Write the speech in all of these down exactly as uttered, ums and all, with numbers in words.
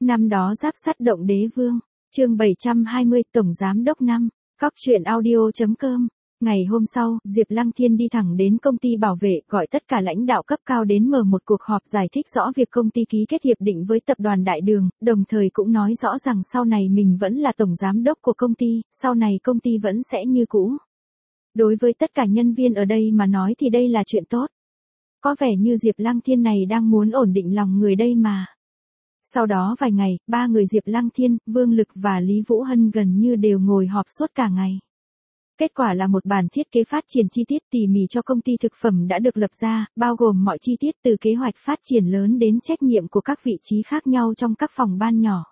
Năm đó giáp sắt động đế vương, chương bảy trăm hai mươi, Tổng Giám đốc năm, cóc truyện audio chấm com. Ngày hôm sau, Diệp Lăng Thiên đi thẳng đến công ty bảo vệ, gọi tất cả lãnh đạo cấp cao đến mở một cuộc họp giải thích rõ việc công ty ký kết hiệp định với tập đoàn Đại Đường, đồng thời cũng nói rõ rằng sau này mình vẫn là tổng giám đốc của công ty, sau này công ty vẫn sẽ như cũ. Đối với tất cả nhân viên ở đây mà nói thì đây là chuyện tốt. Có vẻ như Diệp Lăng Thiên này đang muốn ổn định lòng người đây mà. Sau đó vài ngày, ba người Diệp Lăng Thiên, Vương Lực và Lý Vũ Hân gần như đều ngồi họp suốt cả ngày. Kết quả là một bản thiết kế phát triển chi tiết tỉ mỉ cho công ty thực phẩm đã được lập ra, bao gồm mọi chi tiết từ kế hoạch phát triển lớn đến trách nhiệm của các vị trí khác nhau trong các phòng ban nhỏ.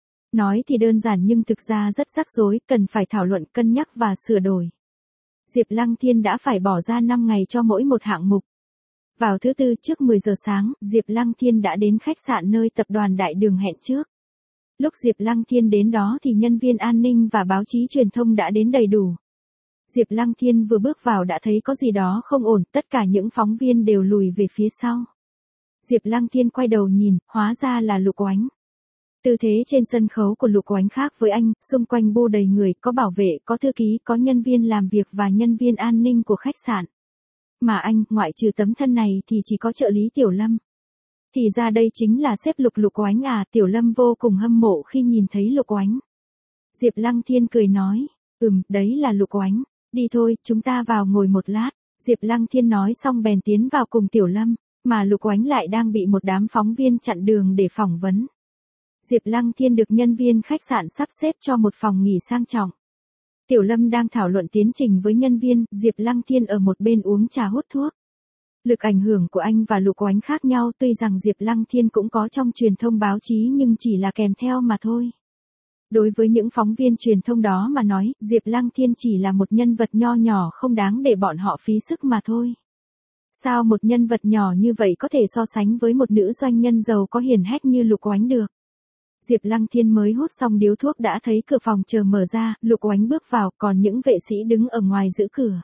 Nói thì đơn giản nhưng thực ra rất rắc rối, cần phải thảo luận, cân nhắc và sửa đổi. Diệp Lăng Thiên đã phải bỏ ra năm ngày cho mỗi một hạng mục. Vào thứ tư trước mười giờ sáng, Diệp Lăng Thiên đã đến khách sạn nơi tập đoàn Đại Đường hẹn trước. Lúc Diệp Lăng Thiên đến đó thì nhân viên an ninh và báo chí truyền thông đã đến đầy đủ. Diệp Lăng Thiên vừa bước vào đã thấy có gì đó không ổn, tất cả những phóng viên đều lùi về phía sau. Diệp Lăng Thiên quay đầu nhìn, hóa ra là Lục Oánh. Tư thế trên sân khấu của Lục Oánh khác với anh, xung quanh bu đầy người, có bảo vệ, có thư ký, có nhân viên làm việc và nhân viên an ninh của khách sạn. Mà anh, ngoại trừ tấm thân này thì chỉ có trợ lý Tiểu Lâm. Thì ra đây chính là sếp Lục Lục Oánh à, Tiểu Lâm vô cùng hâm mộ khi nhìn thấy Lục Oánh. Diệp Lăng Thiên cười nói, ừm, đấy là Lục Oánh, đi thôi, chúng ta vào ngồi một lát. Diệp Lăng Thiên nói xong bèn tiến vào cùng Tiểu Lâm, mà Lục Oánh lại đang bị một đám phóng viên chặn đường để phỏng vấn. Diệp Lăng Thiên được nhân viên khách sạn sắp xếp cho một phòng nghỉ sang trọng. Tiểu Lâm đang thảo luận tiến trình với nhân viên, Diệp Lăng Thiên ở một bên uống trà hút thuốc. Lực ảnh hưởng của anh và Lục Oánh khác nhau, tuy rằng Diệp Lăng Thiên cũng có trong truyền thông báo chí nhưng chỉ là kèm theo mà thôi. Đối với những phóng viên truyền thông đó mà nói, Diệp Lăng Thiên chỉ là một nhân vật nho nhỏ không đáng để bọn họ phí sức mà thôi. Sao một nhân vật nhỏ như vậy có thể so sánh với một nữ doanh nhân giàu có hiển hách như Lục Oánh được? Diệp Lăng Thiên mới hút xong điếu thuốc đã thấy cửa phòng chờ mở ra, Lục Oánh bước vào, còn những vệ sĩ đứng ở ngoài giữ cửa.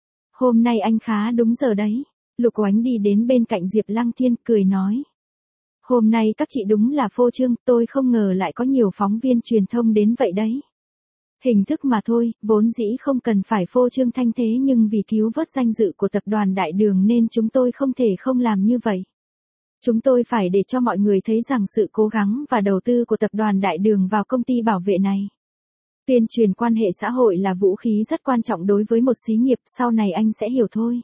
Hôm nay anh khá đúng giờ đấy. Lục Oánh đi đến bên cạnh Diệp Lăng Thiên, cười nói. Hôm nay các chị đúng là phô trương, tôi không ngờ lại có nhiều phóng viên truyền thông đến vậy đấy. Hình thức mà thôi, vốn dĩ không cần phải phô trương thanh thế nhưng vì cứu vớt danh dự của tập đoàn Đại Đường nên chúng tôi không thể không làm như vậy. Chúng tôi phải để cho mọi người thấy rằng sự cố gắng và đầu tư của tập đoàn Đại Đường vào công ty bảo vệ này. Tuyên truyền quan hệ xã hội là vũ khí rất quan trọng đối với một xí nghiệp, sau này anh sẽ hiểu thôi.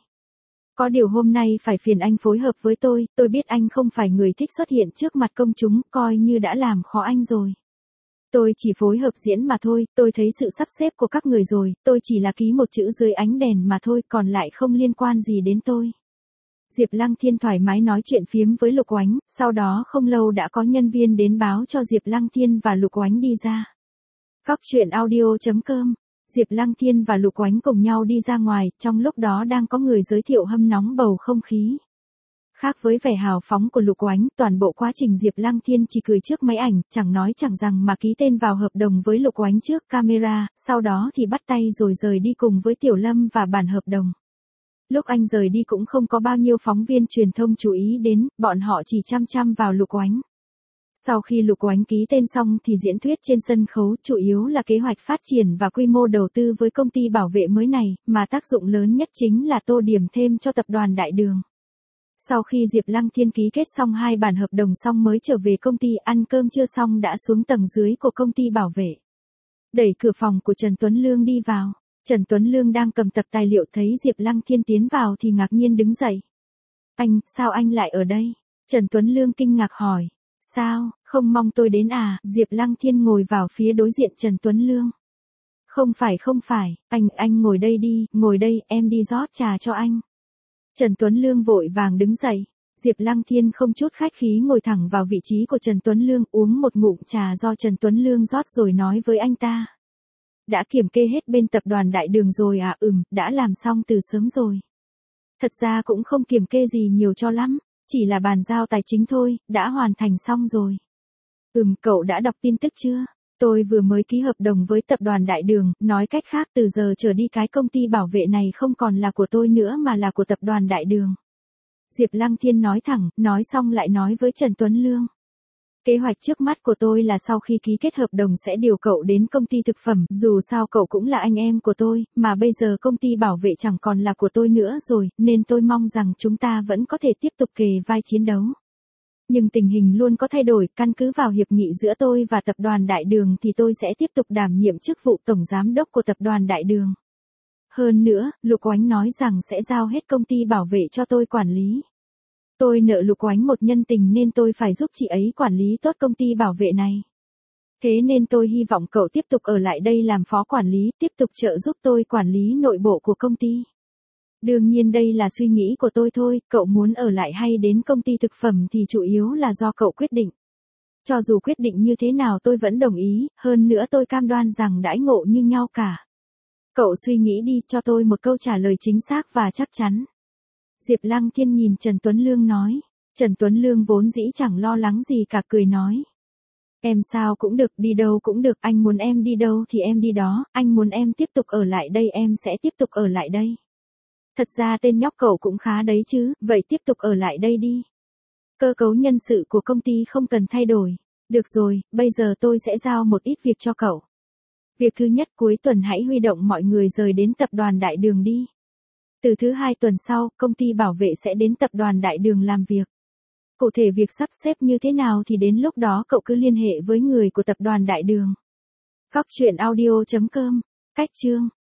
Có điều hôm nay phải phiền anh phối hợp với tôi, tôi biết anh không phải người thích xuất hiện trước mặt công chúng, coi như đã làm khó anh rồi. Tôi chỉ phối hợp diễn mà thôi, tôi thấy sự sắp xếp của các người rồi, tôi chỉ là ký một chữ dưới ánh đèn mà thôi, còn lại không liên quan gì đến tôi. Diệp Lăng Thiên thoải mái nói chuyện phiếm với Lục Oánh, sau đó không lâu đã có nhân viên đến báo cho Diệp Lăng Thiên và Lục Oánh đi ra. cóc truyện audio chấm com. Diệp Lăng Thiên và Lục Oánh cùng nhau đi ra ngoài, trong lúc đó đang có người giới thiệu hâm nóng bầu không khí. Khác với vẻ hào phóng của Lục Oánh, toàn bộ quá trình Diệp Lăng Thiên chỉ cười trước máy ảnh, chẳng nói chẳng rằng mà ký tên vào hợp đồng với Lục Oánh trước camera, sau đó thì bắt tay rồi rời đi cùng với Tiểu Lâm và bản hợp đồng. Lúc anh rời đi cũng không có bao nhiêu phóng viên truyền thông chú ý đến, bọn họ chỉ chăm chăm vào Lục Oánh. Sau khi Lục Oánh ký tên xong thì diễn thuyết trên sân khấu chủ yếu là kế hoạch phát triển và quy mô đầu tư với công ty bảo vệ mới này, mà tác dụng lớn nhất chính là tô điểm thêm cho tập đoàn Đại Đường. Sau khi Diệp Lăng Thiên ký kết xong hai bản hợp đồng xong mới trở về công ty, ăn cơm trưa xong đã xuống tầng dưới của công ty bảo vệ. Đẩy cửa phòng của Trần Tuấn Lương đi vào. Trần Tuấn Lương đang cầm tập tài liệu thấy Diệp Lăng Thiên tiến vào thì ngạc nhiên đứng dậy. Anh, sao anh lại ở đây? Trần Tuấn Lương kinh ngạc hỏi. Sao, không mong tôi đến à? Diệp Lăng Thiên ngồi vào phía đối diện Trần Tuấn Lương. Không phải không phải, anh, anh ngồi đây đi, ngồi đây, em đi rót trà cho anh. Trần Tuấn Lương vội vàng đứng dậy. Diệp Lăng Thiên không chút khách khí ngồi thẳng vào vị trí của Trần Tuấn Lương, uống một ngụm trà do Trần Tuấn Lương rót rồi nói với anh ta. Đã kiểm kê hết bên tập đoàn Đại Đường rồi à? Ừm, đã làm xong từ sớm rồi. Thật ra cũng không kiểm kê gì nhiều cho lắm, chỉ là bàn giao tài chính thôi, đã hoàn thành xong rồi. Ừm, cậu đã đọc tin tức chưa? Tôi vừa mới ký hợp đồng với tập đoàn Đại Đường, nói cách khác từ giờ trở đi cái công ty bảo vệ này không còn là của tôi nữa mà là của tập đoàn Đại Đường. Diệp Lăng Thiên nói thẳng, nói xong lại nói với Trần Tuấn Lương. Kế hoạch trước mắt của tôi là sau khi ký kết hợp đồng sẽ điều cậu đến công ty thực phẩm, dù sao cậu cũng là anh em của tôi, mà bây giờ công ty bảo vệ chẳng còn là của tôi nữa rồi, nên tôi mong rằng chúng ta vẫn có thể tiếp tục kề vai chiến đấu. Nhưng tình hình luôn có thay đổi, căn cứ vào hiệp nghị giữa tôi và tập đoàn Đại Đường thì tôi sẽ tiếp tục đảm nhiệm chức vụ tổng giám đốc của tập đoàn Đại Đường. Hơn nữa, Lục Oánh nói rằng sẽ giao hết công ty bảo vệ cho tôi quản lý. Tôi nợ Lục Oánh một nhân tình nên tôi phải giúp chị ấy quản lý tốt công ty bảo vệ này. Thế nên tôi hy vọng cậu tiếp tục ở lại đây làm phó quản lý, tiếp tục trợ giúp tôi quản lý nội bộ của công ty. Đương nhiên đây là suy nghĩ của tôi thôi, cậu muốn ở lại hay đến công ty thực phẩm thì chủ yếu là do cậu quyết định. Cho dù quyết định như thế nào tôi vẫn đồng ý, hơn nữa tôi cam đoan rằng đãi ngộ như nhau cả. Cậu suy nghĩ đi, cho tôi một câu trả lời chính xác và chắc chắn. Diệp Lăng Thiên nhìn Trần Tuấn Lương nói. Trần Tuấn Lương vốn dĩ chẳng lo lắng gì cả, cười nói. Em sao cũng được, đi đâu cũng được, anh muốn em đi đâu thì em đi đó, anh muốn em tiếp tục ở lại đây em sẽ tiếp tục ở lại đây. Thật ra tên nhóc cậu cũng khá đấy chứ, vậy tiếp tục ở lại đây đi. Cơ cấu nhân sự của công ty không cần thay đổi. Được rồi, bây giờ tôi sẽ giao một ít việc cho cậu. Việc thứ nhất, cuối tuần hãy huy động mọi người rời đến tập đoàn Đại Đường đi. Từ thứ hai tuần sau, công ty bảo vệ sẽ đến tập đoàn Đại Đường làm việc. Cụ thể việc sắp xếp như thế nào thì đến lúc đó cậu cứ liên hệ với người của tập đoàn Đại Đường. Góc truyện audio chấm com. Cách chương